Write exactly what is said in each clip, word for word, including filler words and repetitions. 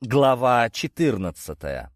Глава четырнадцатая.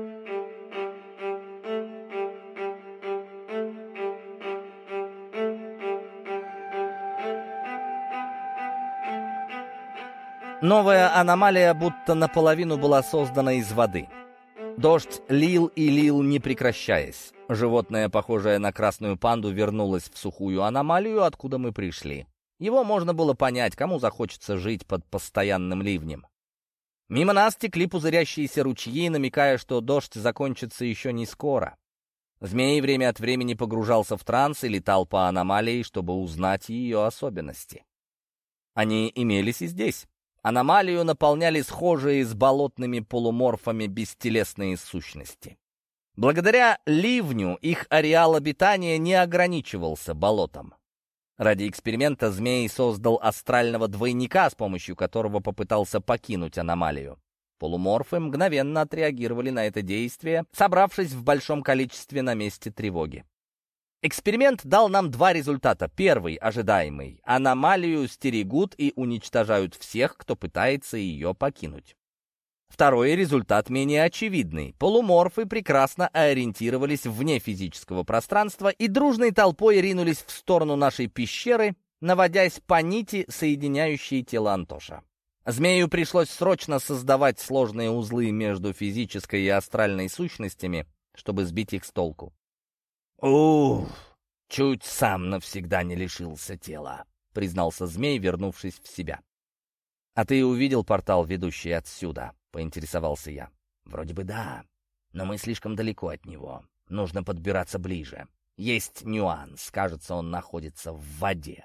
Новая аномалия будто наполовину была создана из воды. Дождь лил и лил, не прекращаясь. Животное, похожее на красную панду, вернулось в сухую аномалию, откуда мы пришли. Его можно было понять, кому захочется жить под постоянным ливнем. Мимо нас текли пузырящиеся ручьи, намекая, что дождь закончится еще не скоро. Змей время от времени погружался в транс и летал по аномалии, чтобы узнать ее особенности. Они имелись и здесь. Аномалию наполняли схожие с болотными полуморфами бестелесные сущности. Благодаря ливню их ареал обитания не ограничивался болотом. Ради эксперимента змей создал астрального двойника, с помощью которого попытался покинуть аномалию. Полуморфы мгновенно отреагировали на это действие, собравшись в большом количестве на месте тревоги. Эксперимент дал нам два результата. Первый, ожидаемый. Аномалию стерегут и уничтожают всех, кто пытается ее покинуть. Второй результат менее очевидный. Полуморфы прекрасно ориентировались вне физического пространства и дружной толпой ринулись в сторону нашей пещеры, наводясь по нити, соединяющей тело Антоша. Змею пришлось срочно создавать сложные узлы между физической и астральной сущностями, чтобы сбить их с толку. «Ух, чуть сам навсегда не лишился тела», — признался змей, вернувшись в себя. «А ты увидел портал, ведущий отсюда?» — поинтересовался я. «Вроде бы да, но мы слишком далеко от него. Нужно подбираться ближе. Есть нюанс. Кажется, он находится в воде».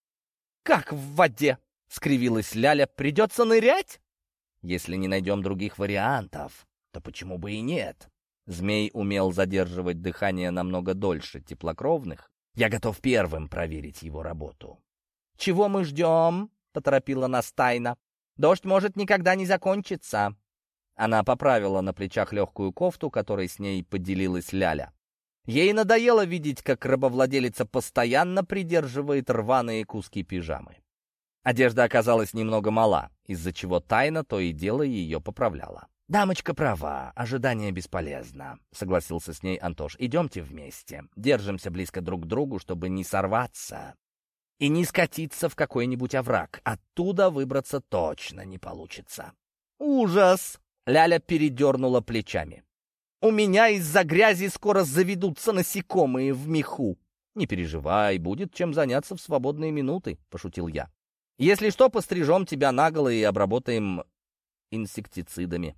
«Как в воде?» — скривилась Ляля. «Придется нырять?» «Если не найдем других вариантов, то почему бы и нет?» Змей умел задерживать дыхание намного дольше теплокровных. Я готов первым проверить его работу. «Чего мы ждем?» — поторопила нас Тайна. «Дождь может никогда не закончиться». Она поправила на плечах легкую кофту, которой с ней поделилась Ляля. Ей надоело видеть, как рабовладелица постоянно придерживает рваные куски пижамы. Одежда оказалась немного мала, из-за чего Тайна то и дело ее поправляла. «Дамочка права, ожидание бесполезно», — согласился с ней Антош. «Идемте вместе, держимся близко друг к другу, чтобы не сорваться и не скатиться в какой-нибудь овраг. Оттуда выбраться точно не получится». «Ужас!» — Ляля передернула плечами. «У меня из-за грязи скоро заведутся насекомые в меху». «Не переживай, будет чем заняться в свободные минуты», — пошутил я. «Если что, пострижем тебя наголо и обработаем инсектицидами.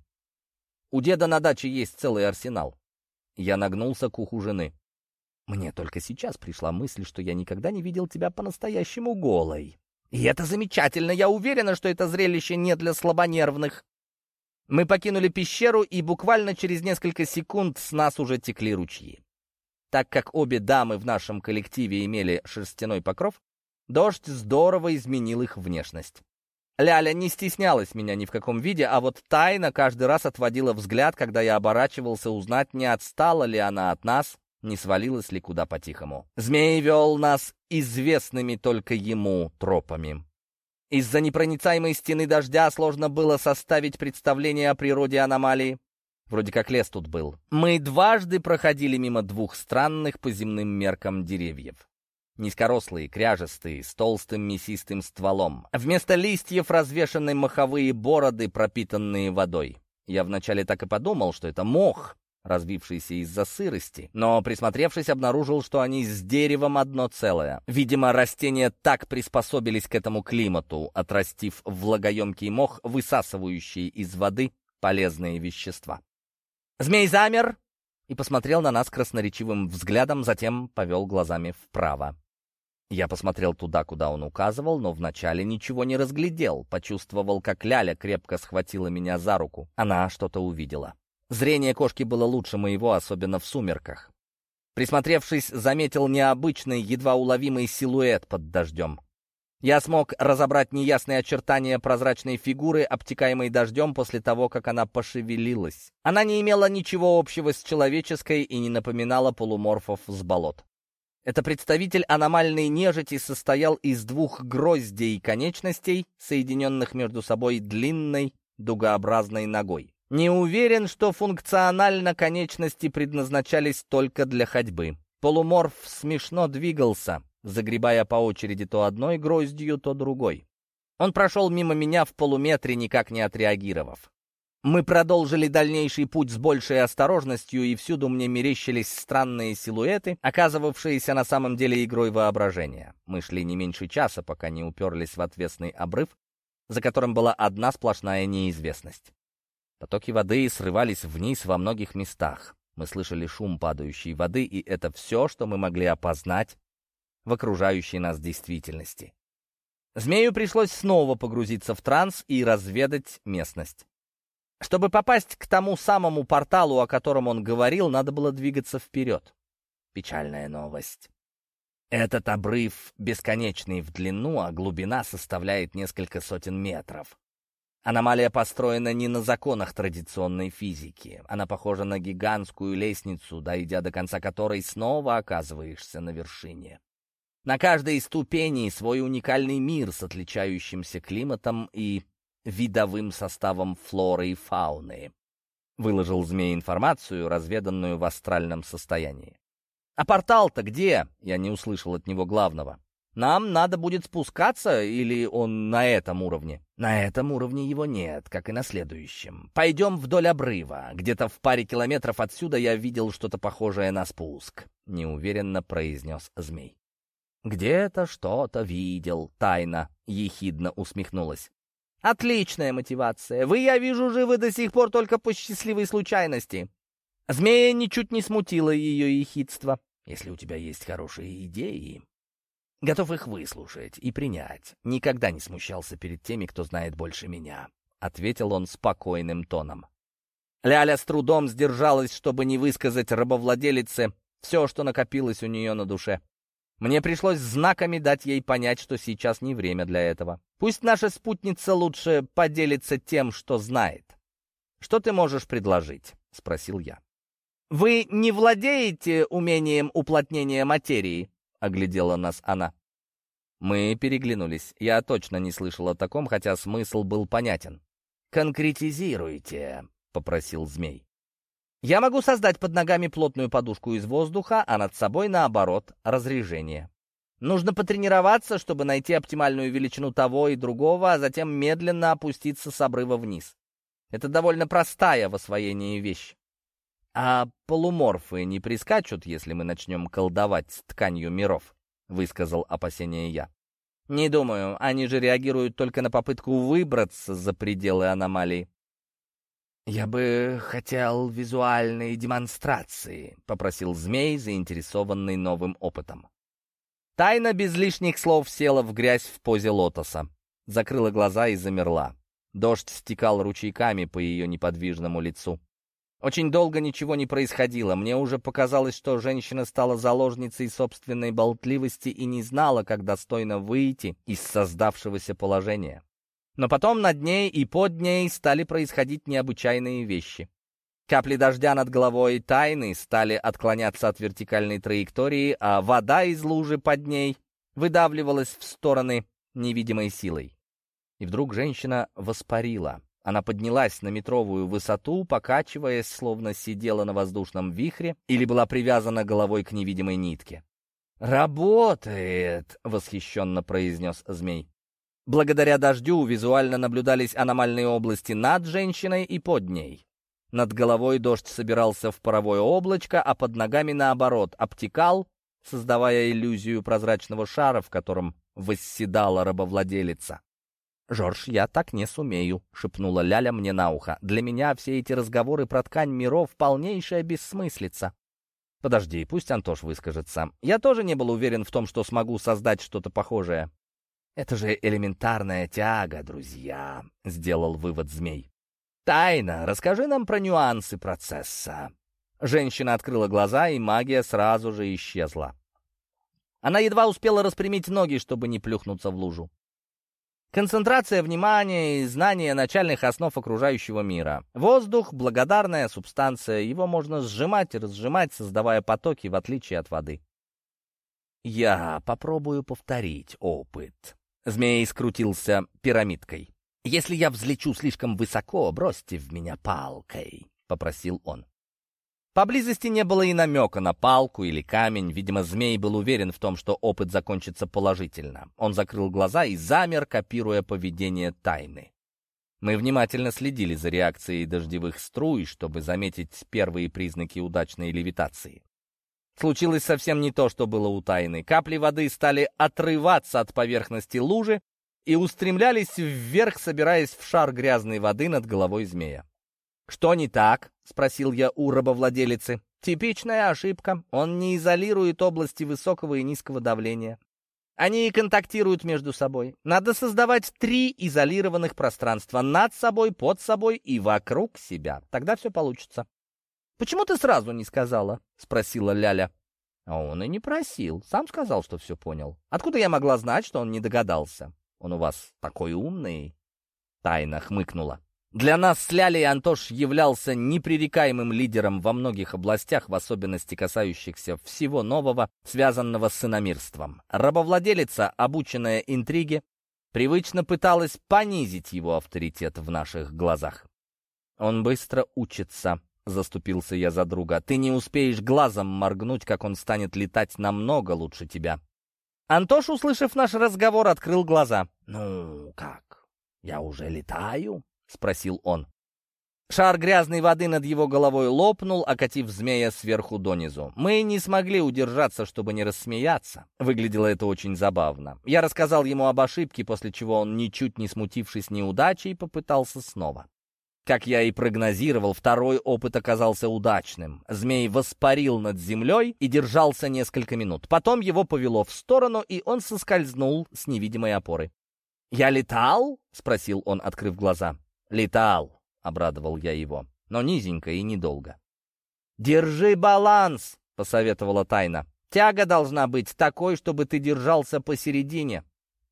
У деда на даче есть целый арсенал». Я нагнулся к уху жены. «Мне только сейчас пришла мысль, что я никогда не видел тебя по-настоящему голой. И это замечательно, я уверена, что это зрелище не для слабонервных». Мы покинули пещеру, и буквально через несколько секунд с нас уже текли ручьи. Так как обе дамы в нашем коллективе имели шерстяной покров, дождь здорово изменил их внешность. Ляля не стеснялась меня ни в каком виде, а вот Тайна каждый раз отводила взгляд, когда я оборачивался узнать, не отстала ли она от нас, не свалилась ли куда по-тихому. Змей вел нас известными только ему тропами. Из-за непроницаемой стены дождя сложно было составить представление о природе аномалии. Вроде как лес тут был. Мы дважды проходили мимо двух странных по земным меркам деревьев. Низкорослые, кряжестые, с толстым мясистым стволом. Вместо листьев развешаны моховые бороды, пропитанные водой. Я вначале так и подумал, что это мох, развившийся из-за сырости, но, присмотревшись, обнаружил, что они с деревом одно целое. Видимо, растения так приспособились к этому климату, отрастив влагоемкий мох, высасывающий из воды полезные вещества. Змей замер и посмотрел на нас красноречивым взглядом, затем повел глазами вправо. Я посмотрел туда, куда он указывал, но вначале ничего не разглядел. Почувствовал, как Ляля крепко схватила меня за руку. Она что-то увидела. Зрение кошки было лучше моего, особенно в сумерках. Присмотревшись, заметил необычный, едва уловимый силуэт под дождем. Я смог разобрать неясные очертания прозрачной фигуры, обтекаемой дождем после того, как она пошевелилась. Она не имела ничего общего с человеческой и не напоминала полуморфов с болот. Это представитель аномальной нежити состоял из двух гроздей конечностей, соединенных между собой длинной дугообразной ногой. Не уверен, что функционально конечности предназначались только для ходьбы. Полуморф смешно двигался, загребая по очереди то одной гроздью, то другой. Он прошел мимо меня в полуметре, никак не отреагировав. Мы продолжили дальнейший путь с большей осторожностью, и всюду мне мерещились странные силуэты, оказывавшиеся на самом деле игрой воображения. Мы шли не меньше часа, пока не уперлись в отвесный обрыв, за которым была одна сплошная неизвестность. Потоки воды срывались вниз во многих местах. Мы слышали шум падающей воды, и это все, что мы могли опознать в окружающей нас действительности. Змею пришлось снова погрузиться в транс и разведать местность. Чтобы попасть к тому самому порталу, о котором он говорил, надо было двигаться вперед. Печальная новость. Этот обрыв бесконечный в длину, а глубина составляет несколько сотен метров. Аномалия построена не на законах традиционной физики. Она похожа на гигантскую лестницу, дойдя до конца которой снова оказываешься на вершине. На каждой ступени свой уникальный мир с отличающимся климатом и видовым составом флоры и фауны. Выложил змей информацию, разведанную в астральном состоянии. «А портал-то где?» Я не услышал от него главного. «Нам надо будет спускаться, или он на этом уровне?» «На этом уровне его нет, как и на следующем. Пойдем вдоль обрыва. Где-то в паре километров отсюда я видел что-то похожее на спуск», — неуверенно произнес змей. «Где-то что-то видел», — тайна ехидно усмехнулась. «Отличная мотивация. Вы, я вижу, живы до сих пор только по счастливой случайности». Змея ничуть не смутило ее ехидство. «Если у тебя есть хорошие идеи, готов их выслушать и принять. Никогда не смущался перед теми, кто знает больше меня», — ответил он спокойным тоном. Ляля с трудом сдержалась, чтобы не высказать рабовладелице все, что накопилось у нее на душе. Мне пришлось знаками дать ей понять, что сейчас не время для этого. Пусть наша спутница лучше поделится тем, что знает. «Что ты можешь предложить?» — спросил я. «Вы не владеете умением уплотнения материи?» — оглядела нас она. Мы переглянулись. Я точно не слышал о таком, хотя смысл был понятен. «Конкретизируйте», — попросил змей. «Я могу создать под ногами плотную подушку из воздуха, а над собой, наоборот, разрежение. Нужно потренироваться, чтобы найти оптимальную величину того и другого, а затем медленно опуститься с обрыва вниз. Это довольно простая в освоении вещь. А полуморфы не прискачут, если мы начнем колдовать с тканью миров?» — высказал опасение я. «Не думаю, они же реагируют только на попытку выбраться за пределы аномалии». «Я бы хотел визуальной демонстрации», — попросил змей, заинтересованный новым опытом. Тайна без лишних слов села в грязь в позе лотоса, закрыла глаза и замерла. Дождь стекал ручейками по ее неподвижному лицу. Очень долго ничего не происходило. Мне уже показалось, что женщина стала заложницей собственной болтливости и не знала, как достойно выйти из создавшегося положения. Но потом над ней и под ней стали происходить необычайные вещи. Капли дождя над головой тайны стали отклоняться от вертикальной траектории, а вода из лужи под ней выдавливалась в стороны невидимой силой. И вдруг женщина воспарила. Она поднялась на метровую высоту, покачиваясь, словно сидела на воздушном вихре или была привязана головой к невидимой нитке. «Работает!» — восхищенно произнес змей. Благодаря дождю визуально наблюдались аномальные области над женщиной и под ней. Над головой дождь собирался в паровое облачко, а под ногами, наоборот, обтекал, создавая иллюзию прозрачного шара, в котором восседала рабовладелица. «Жорж, я так не сумею», — шепнула Ляля мне на ухо. «Для меня все эти разговоры про ткань миров — полнейшая бессмыслица». «Подожди, пусть Антош выскажется. Я тоже не был уверен в том, что смогу создать что-то похожее». «Это же элементарная тяга, друзья», — сделал вывод змей. «Тайна, расскажи нам про нюансы процесса». Женщина открыла глаза, и магия сразу же исчезла. Она едва успела распрямить ноги, чтобы не плюхнуться в лужу. Концентрация внимания и знание начальных основ окружающего мира. Воздух — благодарная субстанция, его можно сжимать и разжимать, создавая потоки, в отличие от воды. «Я попробую повторить опыт». Змей скрутился пирамидкой. «Если я взлечу слишком высоко, бросьте в меня палкой», — попросил он. Поблизости не было и намека на палку или камень. Видимо, змей был уверен в том, что опыт закончится положительно. Он закрыл глаза и замер, копируя поведение Тайны. Мы внимательно следили за реакцией дождевых струй, чтобы заметить первые признаки удачной левитации. Случилось совсем не то, что было у Тайны. Капли воды стали отрываться от поверхности лужи и устремлялись вверх, собираясь в шар грязной воды над головой змея. «Что не так?» — спросил я у рабовладелицы. «Типичная ошибка. Он не изолирует области высокого и низкого давления. Они и контактируют между собой. Надо создавать три изолированных пространства: над собой, под собой и вокруг себя. Тогда все получится». «Почему ты сразу не сказала?» — спросила Ляля. А он и не просил. Сам сказал, что все понял. Откуда я могла знать, что он не догадался? Он у вас такой умный. Тайна хмыкнула. Для нас с Лялей Антош являлся непререкаемым лидером во многих областях, в особенности касающихся всего нового, связанного с иномирством. Рабовладелица, обученная интриге, привычно пыталась понизить его авторитет в наших глазах. «Он быстро учится», — заступился я за друга. «Ты не успеешь глазом моргнуть, как он станет летать намного лучше тебя». Антош, услышав наш разговор, открыл глаза. «Ну, как? Я уже летаю?» — спросил он. Шар грязной воды над его головой лопнул, окатив змея сверху донизу. Мы не смогли удержаться, чтобы не рассмеяться. Выглядело это очень забавно. Я рассказал ему об ошибке, после чего он, ничуть не смутившись неудачей, попытался снова. Как я и прогнозировал, второй опыт оказался удачным. Змей воспарил над землей и держался несколько минут. Потом его повело в сторону, и он соскользнул с невидимой опоры. «Я летал?» — спросил он, открыв глаза. «Летал», — обрадовал я его, — «но низенько и недолго». «Держи баланс», — посоветовала Тайна. «Тяга должна быть такой, чтобы ты держался посередине».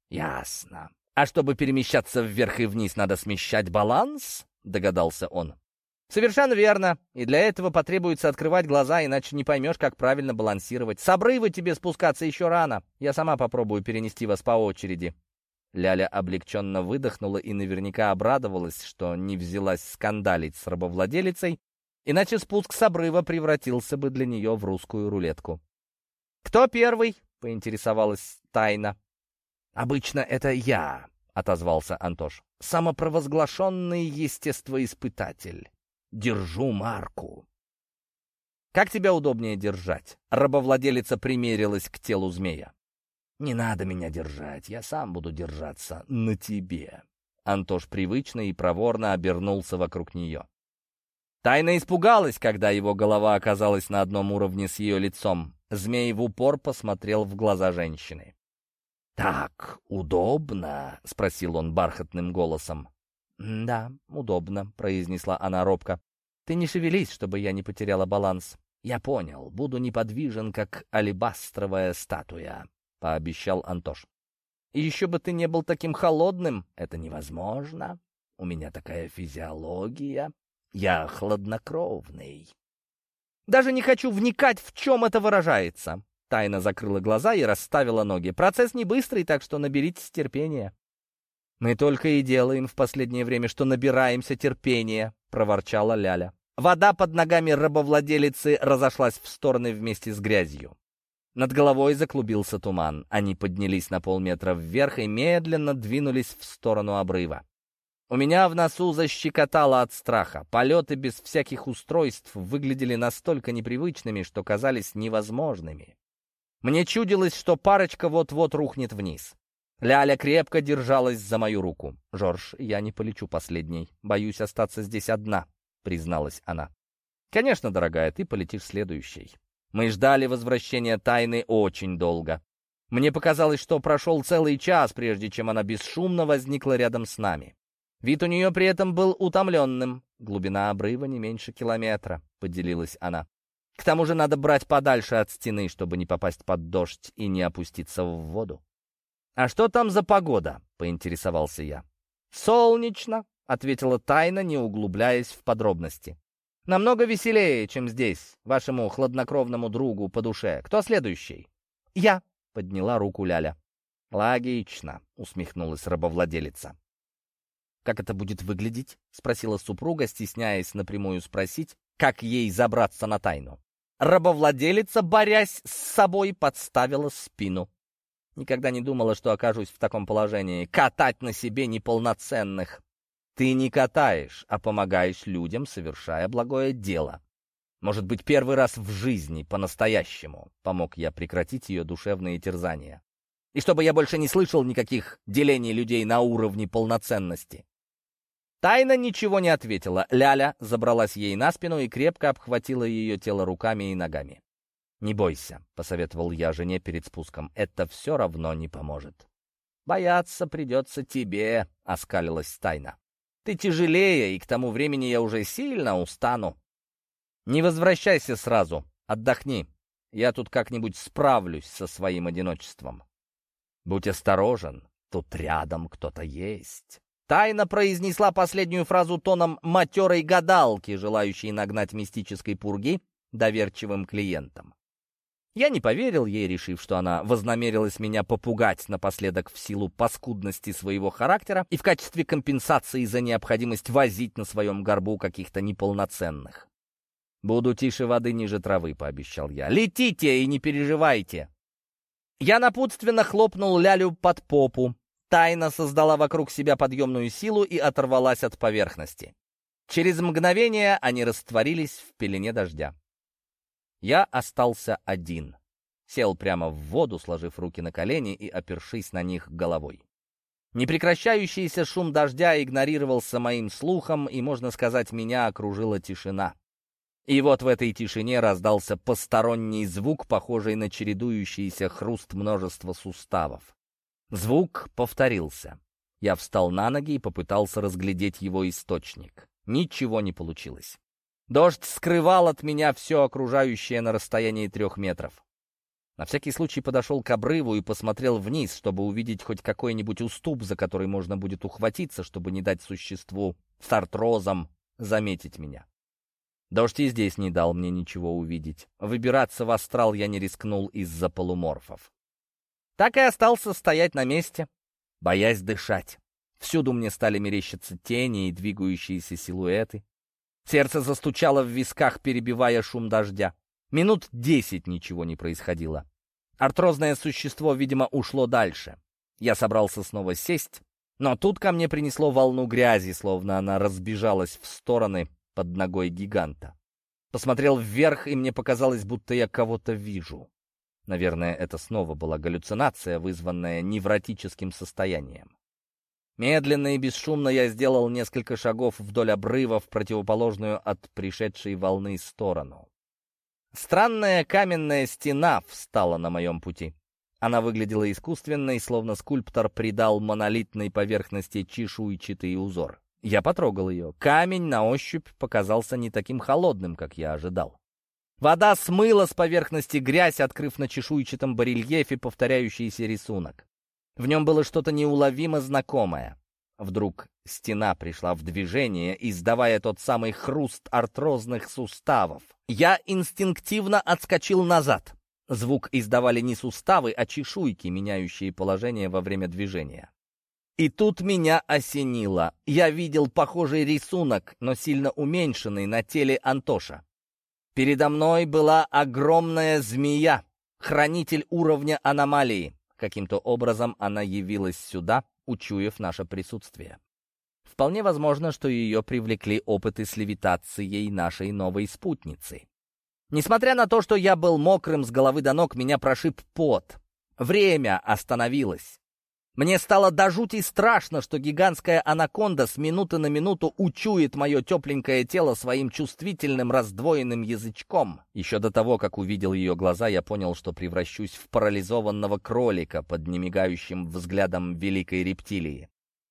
«Ясно. А чтобы перемещаться вверх и вниз, надо смещать баланс?» — догадался он. «Совершенно верно. И для этого потребуется открывать глаза, иначе не поймешь, как правильно балансировать. С обрыва тебе спускаться еще рано. Я сама попробую перенести вас по очереди». Ляля облегченно выдохнула и наверняка обрадовалась, что не взялась скандалить с рабовладелицей, иначе спуск с обрыва превратился бы для нее в русскую рулетку. «Кто первый?» — поинтересовалась Тайна. «Обычно это я», — отозвался Антош. «Самопровозглашенный естествоиспытатель. Держу марку». «Как тебя удобнее держать?» Рабовладелица примерилась к телу змея. «Не надо меня держать, я сам буду держаться на тебе». Антош привычно и проворно обернулся вокруг нее. Тайна испугалась, когда его голова оказалась на одном уровне с ее лицом. Змей в упор посмотрел в глаза женщины. «Так удобно?» — спросил он бархатным голосом. «Да, удобно», — произнесла она робко. «Ты не шевелись, чтобы я не потеряла баланс». «Я понял, буду неподвижен, как алебастровая статуя», — пообещал Антош. «И еще бы ты не был таким холодным». «Это невозможно. У меня такая физиология. Я хладнокровный». «Даже не хочу вникать, в чем это выражается». Тайна закрыла глаза и расставила ноги. «Процесс не быстрый, так что наберитесь терпения». «Мы только и делаем в последнее время, что набираемся терпения», — проворчала Ляля. Вода под ногами рабовладелицы разошлась в стороны вместе с грязью. Над головой заклубился туман. Они поднялись на полметра вверх и медленно двинулись в сторону обрыва. У меня в носу защекотало от страха. Полеты без всяких устройств выглядели настолько непривычными, что казались невозможными. Мне чудилось, что парочка вот-вот рухнет вниз. Ляля крепко держалась за мою руку. «Жорж, я не полечу последней. Боюсь остаться здесь одна», — призналась она. «Конечно, дорогая, ты полетишь следующей». Мы ждали возвращения Тайны очень долго. Мне показалось, что прошел целый час, прежде чем она бесшумно возникла рядом с нами. Вид у нее при этом был утомленным. «Глубина обрыва не меньше километра», — поделилась она. «К тому же надо брать подальше от стены, чтобы не попасть под дождь и не опуститься в воду». «А что там за погода?» — поинтересовался я. «Солнечно», — ответила Тайна, не углубляясь в подробности. «Намного веселее, чем здесь, вашему хладнокровному другу по душе. Кто следующий?» «Я», — подняла руку Ляля. «Логично», — усмехнулась рабовладелица. «Как это будет выглядеть?» — спросила супруга, стесняясь напрямую спросить, как ей забраться на тайну. Рабовладелица, борясь с собой, подставила спину. Никогда не думала, что окажусь в таком положении. Катать на себе неполноценных. Ты не катаешь, а помогаешь людям, совершая благое дело. Может быть, первый раз в жизни по-настоящему помог я прекратить ее душевные терзания. И чтобы я больше не слышал никаких делений людей на уровне полноценности. Тайна ничего не ответила. Ляля забралась ей на спину и крепко обхватила ее тело руками и ногами. «Не бойся», — посоветовал я жене перед спуском, — «это все равно не поможет». «Бояться придется тебе», — оскалилась Тайна. «Ты тяжелее, и к тому времени я уже сильно устану. Не возвращайся сразу, отдохни. Я тут как-нибудь справлюсь со своим одиночеством. Будь осторожен, тут рядом кто-то есть». Тайна произнесла последнюю фразу тоном матерой гадалки, желающей нагнать мистической пурги доверчивым клиентам. Я не поверил ей, решив, что она вознамерилась меня попугать напоследок в силу паскудности своего характера и в качестве компенсации за необходимость возить на своем горбу каких-то неполноценных. «Буду тише воды ниже травы», — пообещал я. «Летите и не переживайте». Я напутственно хлопнул Лялю под попу. Тайна создала вокруг себя подъемную силу и оторвалась от поверхности. Через мгновение они растворились в пелене дождя. Я остался один. Сел прямо в воду, сложив руки на колени и опершись на них головой. Непрекращающийся шум дождя игнорировался моим слухом, и, можно сказать, меня окружила тишина. И вот в этой тишине раздался посторонний звук, похожий на чередующийся хруст множества суставов. Звук повторился. Я встал на ноги и попытался разглядеть его источник. Ничего не получилось. Дождь скрывал от меня все окружающее на расстоянии трех метров. На всякий случай подошел к обрыву и посмотрел вниз, чтобы увидеть хоть какой-нибудь уступ, за который можно будет ухватиться, чтобы не дать существу с артрозом заметить меня. Дождь и здесь не дал мне ничего увидеть. Выбираться в астрал я не рискнул из-за полуморфов. Так и остался стоять на месте, боясь дышать. Всюду мне стали мерещиться тени и двигающиеся силуэты. Сердце застучало в висках, перебивая шум дождя. Минут десять ничего не происходило. Артрозное существо, видимо, ушло дальше. Я собрался снова сесть, но тут ко мне принесло волну грязи, словно она разбежалась в стороны под ногой гиганта. Посмотрел вверх, и мне показалось, будто я кого-то вижу. Наверное, это снова была галлюцинация, вызванная невротическим состоянием. Медленно и бесшумно я сделал несколько шагов вдоль обрыва в противоположную от пришедшей волны сторону. Странная каменная стена встала на моем пути. Она выглядела искусственной, словно скульптор придал монолитной поверхности чешуйчатый узор. Я потрогал ее. Камень на ощупь показался не таким холодным, как я ожидал. Вода смыла с поверхности грязь, открыв на чешуйчатом барельефе повторяющийся рисунок. В нем было что-то неуловимо знакомое. Вдруг стена пришла в движение, издавая тот самый хруст артрозных суставов. Я инстинктивно отскочил назад. Звук издавали не суставы, а чешуйки, меняющие положение во время движения. И тут меня осенило. Я видел похожий рисунок, но сильно уменьшенный, на теле Антоша. Передо мной была огромная змея, хранитель уровня аномалии. Каким-то образом она явилась сюда, учуяв наше присутствие. Вполне возможно, что ее привлекли опыты с левитацией нашей новой спутницы. Несмотря на то, что я был мокрым с головы до ног, меня прошиб пот. Время остановилось. Мне стало до жути страшно, что гигантская анаконда с минуты на минуту учует мое тепленькое тело своим чувствительным раздвоенным язычком. Еще до того, как увидел ее глаза, я понял, что превращусь в парализованного кролика под немигающим взглядом великой рептилии.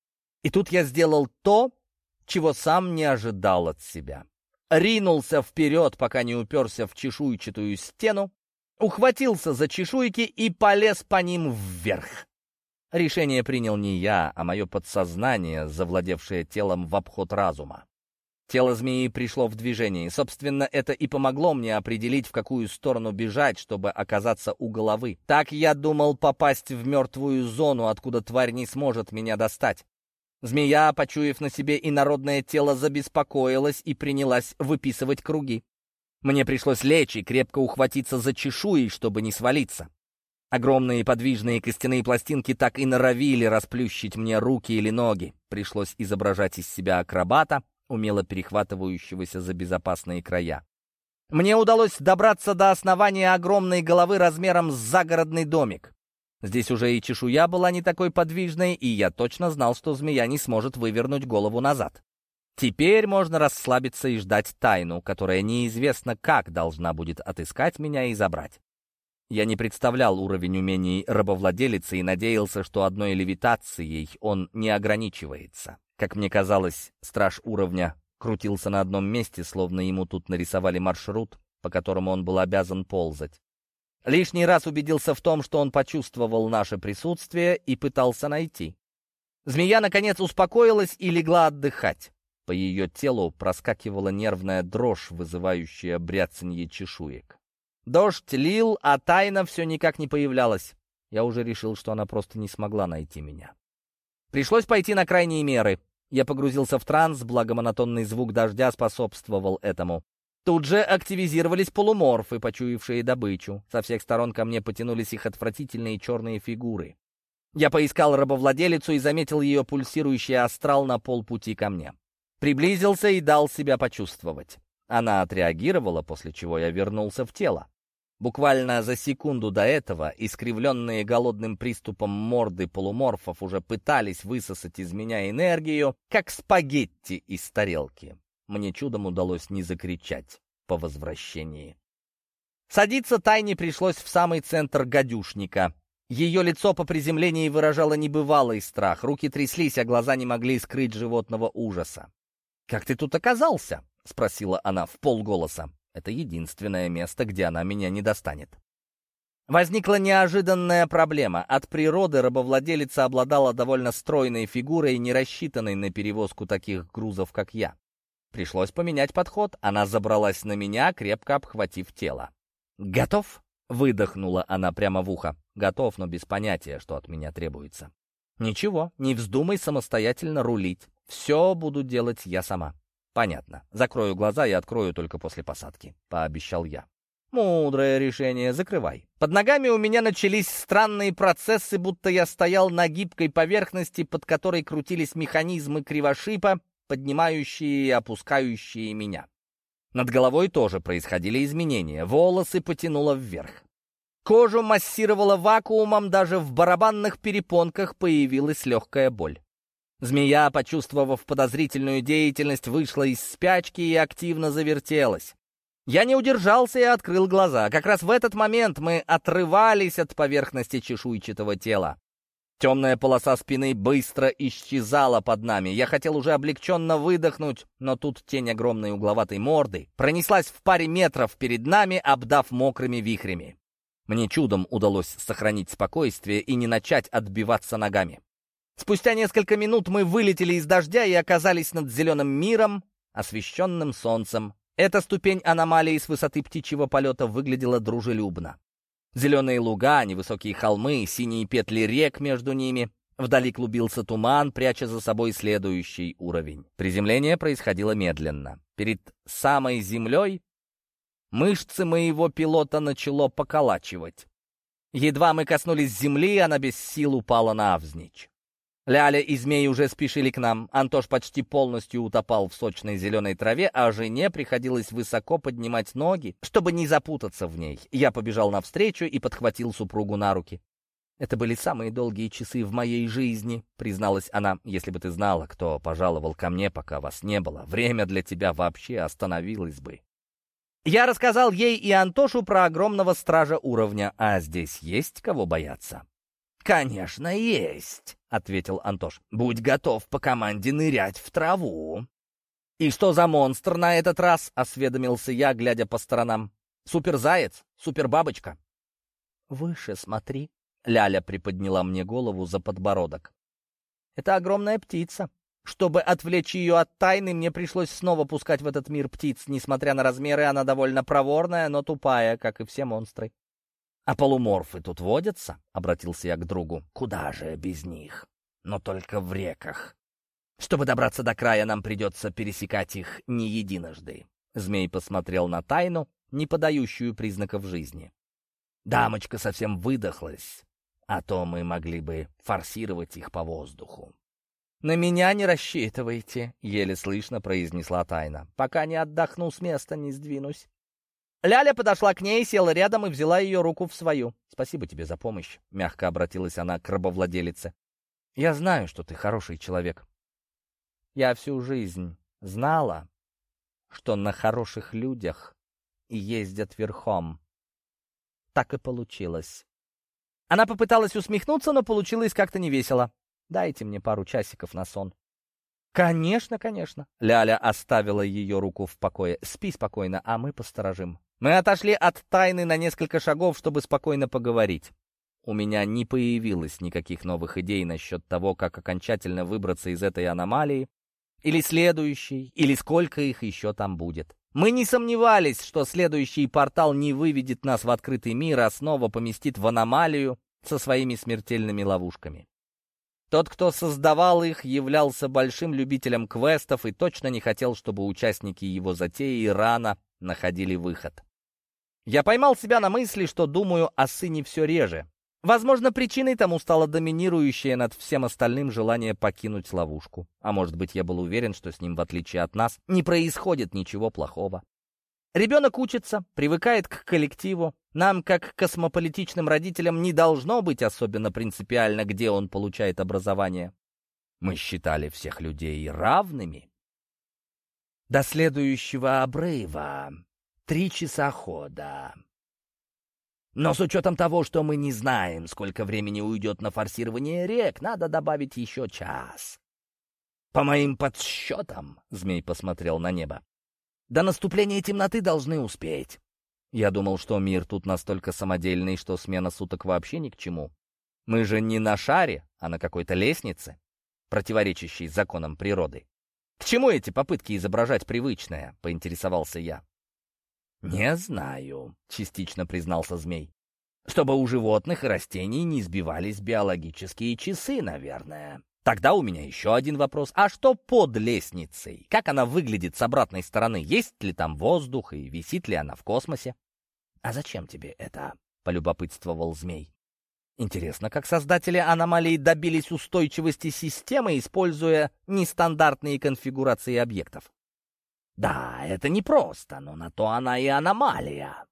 И тут я сделал то, чего сам не ожидал от себя. Ринулся вперед, пока не уперся в чешуйчатую стену, ухватился за чешуйки и полез по ним вверх. Решение принял не я, а мое подсознание, завладевшее телом в обход разума. Тело змеи пришло в движение. Собственно, это и помогло мне определить, в какую сторону бежать, чтобы оказаться у головы. Так я думал попасть в мертвую зону, откуда тварь не сможет меня достать. Змея, почуяв на себе инородное тело, забеспокоилась и принялась выписывать круги. Мне пришлось лечь и крепко ухватиться за чешуи, чтобы не свалиться. Огромные подвижные костяные пластинки так и норовили расплющить мне руки или ноги. Пришлось изображать из себя акробата, умело перехватывающегося за безопасные края. Мне удалось добраться до основания огромной головы размером с загородный домик. Здесь уже и чешуя была не такой подвижной, и я точно знал, что змея не сможет вывернуть голову назад. Теперь можно расслабиться и ждать тайну, которая неизвестно как должна будет отыскать меня и забрать. Я не представлял уровень умений рабовладелицы и надеялся, что одной левитацией он не ограничивается. Как мне казалось, страж уровня крутился на одном месте, словно ему тут нарисовали маршрут, по которому он был обязан ползать. Лишний раз убедился в том, что он почувствовал наше присутствие и пытался найти. Змея, наконец, успокоилась и легла отдыхать. По ее телу проскакивала нервная дрожь, вызывающая бряцанье чешуек. Дождь лил, а тайна все никак не появлялась. Я уже решил, что она просто не смогла найти меня. Пришлось пойти на крайние меры. Я погрузился в транс, благо монотонный звук дождя способствовал этому. Тут же активизировались полуморфы, почуявшие добычу. Со всех сторон ко мне потянулись их отвратительные черные фигуры. Я поискал рабовладелицу и заметил ее пульсирующий астрал на полпути ко мне. Приблизился и дал себя почувствовать. Она отреагировала, после чего я вернулся в тело. Буквально за секунду до этого искривленные голодным приступом морды полуморфов уже пытались высосать из меня энергию, как спагетти из тарелки. Мне чудом удалось не закричать по возвращении. Садиться Тайне пришлось в самый центр гадюшника. Ее лицо по приземлении выражало небывалый страх, руки тряслись, а глаза не могли скрыть животного ужаса. «Как ты тут оказался?» — спросила она вполголоса. Это единственное место, где она меня не достанет. Возникла неожиданная проблема. От природы рабовладелица обладала довольно стройной фигурой, не рассчитанной на перевозку таких грузов, как я. Пришлось поменять подход. Она забралась на меня, крепко обхватив тело. «Готов?» — выдохнула она прямо в ухо. «Готов, но без понятия, что от меня требуется». «Ничего, не вздумай самостоятельно рулить. Все буду делать я сама». «Понятно. Закрою глаза и открою только после посадки», — пообещал я. «Мудрое решение. Закрывай». Под ногами у меня начались странные процессы, будто я стоял на гибкой поверхности, под которой крутились механизмы кривошипа, поднимающие и опускающие меня. Над головой тоже происходили изменения. Волосы потянуло вверх. Кожу массировало вакуумом, даже в барабанных перепонках появилась легкая боль. Змея, почувствовав подозрительную деятельность, вышла из спячки и активно завертелась. Я не удержался и открыл глаза. Как раз в этот момент мы отрывались от поверхности чешуйчатого тела. Темная полоса спины быстро исчезала под нами. Я хотел уже облегченно выдохнуть, но тут тень огромной угловатой морды пронеслась в паре метров перед нами, обдав мокрыми вихрями. Мне чудом удалось сохранить спокойствие и не начать отбиваться ногами. Спустя несколько минут мы вылетели из дождя и оказались над зеленым миром, освещенным солнцем. Эта ступень аномалии с высоты птичьего полета выглядела дружелюбно. Зеленые луга, невысокие холмы, синие петли рек между ними. Вдали клубился туман, пряча за собой следующий уровень. Приземление происходило медленно. Перед самой землей мышцы моего пилота начало поколачивать. Едва мы коснулись земли, она без сил упала навзничь. Ляля и Змей уже спешили к нам. Антош почти полностью утопал в сочной зеленой траве, а жене приходилось высоко поднимать ноги, чтобы не запутаться в ней. Я побежал навстречу и подхватил супругу на руки. «Это были самые долгие часы в моей жизни», — призналась она. «Если бы ты знала, кто пожаловал ко мне, пока вас не было, время для тебя вообще остановилось бы». Я рассказал ей и Антошу про огромного стража уровня. А здесь есть кого бояться? «Конечно, есть», — ответил Антош. «Будь готов по команде нырять в траву». «И что за монстр на этот раз?» — осведомился я, глядя по сторонам. «Суперзаяц? Супербабочка?» «Выше смотри», — Ляля приподняла мне голову за подбородок. «Это огромная птица. Чтобы отвлечь ее от тайны, мне пришлось снова пускать в этот мир птиц. Несмотря на размеры, она довольно проворная, но тупая, как и все монстры». «А полуморфы тут водятся?» — обратился я к другу. «Куда же без них? Но только в реках». Чтобы добраться до края, нам придется пересекать их не единожды. Змей посмотрел на Тайну, не подающую признаков жизни. Дамочка совсем выдохлась, а то мы могли бы форсировать их по воздуху. «На меня не рассчитывайте», — еле слышно произнесла Тайна. «Пока не отдохну, с места не сдвинусь». Ляля подошла к ней, села рядом и взяла ее руку в свою. «Спасибо тебе за помощь», — мягко обратилась она к рабовладелице. «Я знаю, что ты хороший человек. Я всю жизнь знала, что на хороших людях и ездят верхом. Так и получилось». Она попыталась усмехнуться, но получилось как-то невесело. «Дайте мне пару часиков на сон». «Конечно, конечно». Ляля оставила ее руку в покое. «Спи спокойно, а мы посторожим». Мы отошли от Тайны на несколько шагов, чтобы спокойно поговорить. У меня не появилось никаких новых идей насчет того, как окончательно выбраться из этой аномалии, или следующей, или сколько их еще там будет. Мы не сомневались, что следующий портал не выведет нас в открытый мир, а снова поместит в аномалию со своими смертельными ловушками. Тот, кто создавал их, являлся большим любителем квестов и точно не хотел, чтобы участники его затеи рано находили выход. Я поймал себя на мысли, что думаю о сыне все реже. Возможно, причиной тому стало доминирующее над всем остальным желание покинуть ловушку. А может быть, я был уверен, что с ним, в отличие от нас, не происходит ничего плохого. Ребенок учится, привыкает к коллективу. Нам, как космополитичным родителям, не должно быть особенно принципиально, где он получает образование. Мы считали всех людей равными. До следующего обрыва три часа хода. Но с учетом того, что мы не знаем, сколько времени уйдет на форсирование рек, надо добавить еще час. По моим подсчетам, Змей посмотрел на небо, до наступления темноты должны успеть. Я думал, что мир тут настолько самодельный, что смена суток вообще ни к чему. Мы же не на шаре, а на какой-то лестнице, противоречащей законам природы. К чему эти попытки изображать привычное, поинтересовался я. «Не знаю», — частично признался Змей. «Чтобы у животных и растений не сбивались биологические часы, наверное». Тогда у меня еще один вопрос. А что под лестницей? Как она выглядит с обратной стороны? Есть ли там воздух и висит ли она в космосе? «А зачем тебе это?» — полюбопытствовал Змей. «Интересно, как создатели аномалии добились устойчивости системы, используя нестандартные конфигурации объектов?» «Да, это непросто, но на то она и аномалия.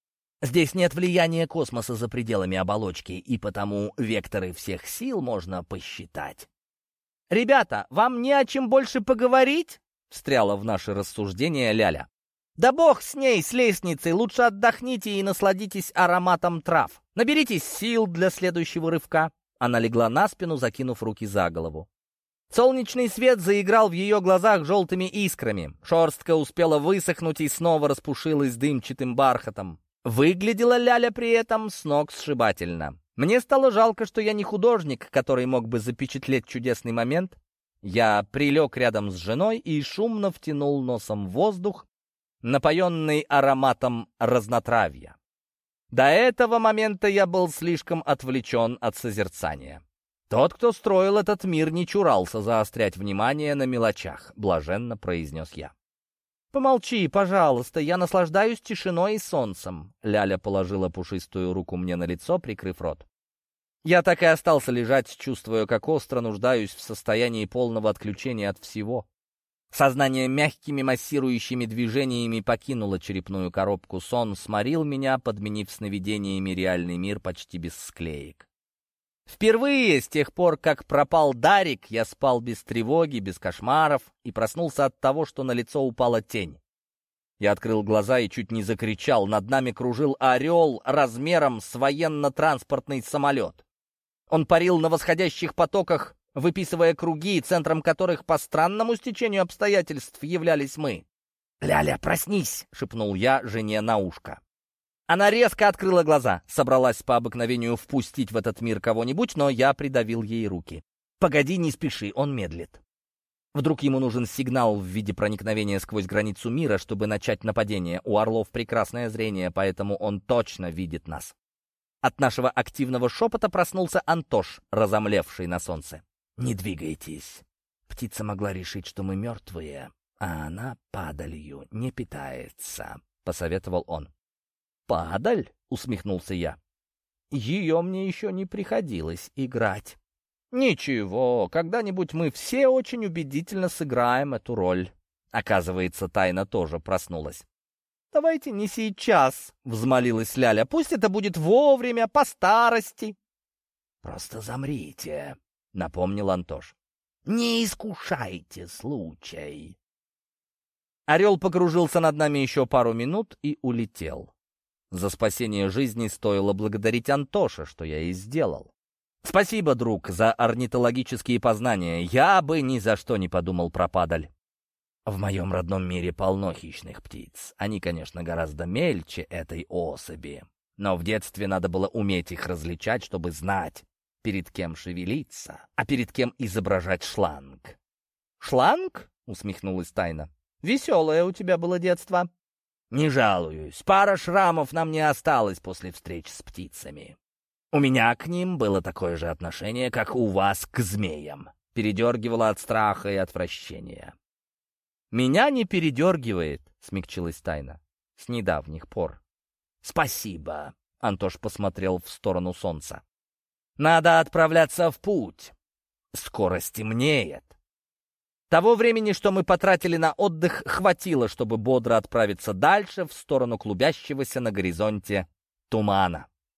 Здесь нет влияния космоса за пределами оболочки, и потому векторы всех сил можно посчитать». «Ребята, вам не о чем больше поговорить?» — встряла в наши рассуждения Ляля. «Да бог с ней, с лестницей, лучше отдохните и насладитесь ароматом трав. Наберитесь сил для следующего рывка». Она легла на спину, закинув руки за голову. Солнечный свет заиграл в ее глазах желтыми искрами. Шерстка успела высохнуть и снова распушилась дымчатым бархатом. Выглядела Ляля при этом с ног сшибательно. Мне стало жалко, что я не художник, который мог бы запечатлеть чудесный момент. Я прилег рядом с женой и шумно втянул носом воздух, напоенный ароматом разнотравья. До этого момента я был слишком отвлечен от созерцания. Тот, кто строил этот мир, не чурался заострять внимание на мелочах, блаженно произнес я. «Помолчи, пожалуйста, я наслаждаюсь тишиной и солнцем». Ляля положила пушистую руку мне на лицо, прикрыв рот. Я так и остался лежать, чувствуя, как остро нуждаюсь в состоянии полного отключения от всего. Сознание мягкими массирующими движениями покинуло черепную коробку. Сон сморил меня, подменив сновидениями реальный мир почти без склеек. Впервые с тех пор, как пропал Дарик, я спал без тревоги, без кошмаров и проснулся от того, что на лицо упала тень. Я открыл глаза и чуть не закричал. Над нами кружил орел размером с военно-транспортный самолет. Он парил на восходящих потоках, выписывая круги, центром которых по странному стечению обстоятельств являлись мы. «Ляля, проснись!» — шепнул я жене на ушко. Она резко открыла глаза, собралась по обыкновению впустить в этот мир кого-нибудь, но я придавил ей руки. «Погоди, не спеши, он медлит. Вдруг ему нужен сигнал в виде проникновения сквозь границу мира, чтобы начать нападение. У орлов прекрасное зрение, поэтому он точно видит нас». От нашего активного шепота проснулся Антош, разомлевший на солнце. «Не двигайтесь. Птица могла решить, что мы мертвые, а она падалью не питается», — посоветовал он. «Падаль?» — усмехнулся я. «Ее мне еще не приходилось играть». «Ничего, когда-нибудь мы все очень убедительно сыграем эту роль». Оказывается, Тайна тоже проснулась. «Давайте не сейчас», — взмолилась Ляля. «Пусть это будет вовремя, по старости». «Просто замрите», — напомнил Антош. «Не искушайте случай». Орел покружился над нами еще пару минут и улетел. За спасение жизни стоило благодарить Антоша, что я и сделал. «Спасибо, друг, за орнитологические познания. Я бы ни за что не подумал про падаль. В моем родном мире полно хищных птиц. Они, конечно, гораздо мельче этой особи. Но в детстве надо было уметь их различать, чтобы знать, перед кем шевелиться, а перед кем изображать шланг». «Шланг?» — усмехнулась Тайна. «Веселое у тебя было детство». «Не жалуюсь. Пара шрамов нам не осталось после встреч с птицами. У меня к ним было такое же отношение, как у вас к змеям. Передергивало от страха и отвращения». «Меня не передергивает», — смягчилась Тайна. «С недавних пор». «Спасибо», — Антош посмотрел в сторону солнца. «Надо отправляться в путь. Скоро стемнеет». Того времени, что мы потратили на отдых, хватило, чтобы бодро отправиться дальше в сторону клубящегося на горизонте тумана.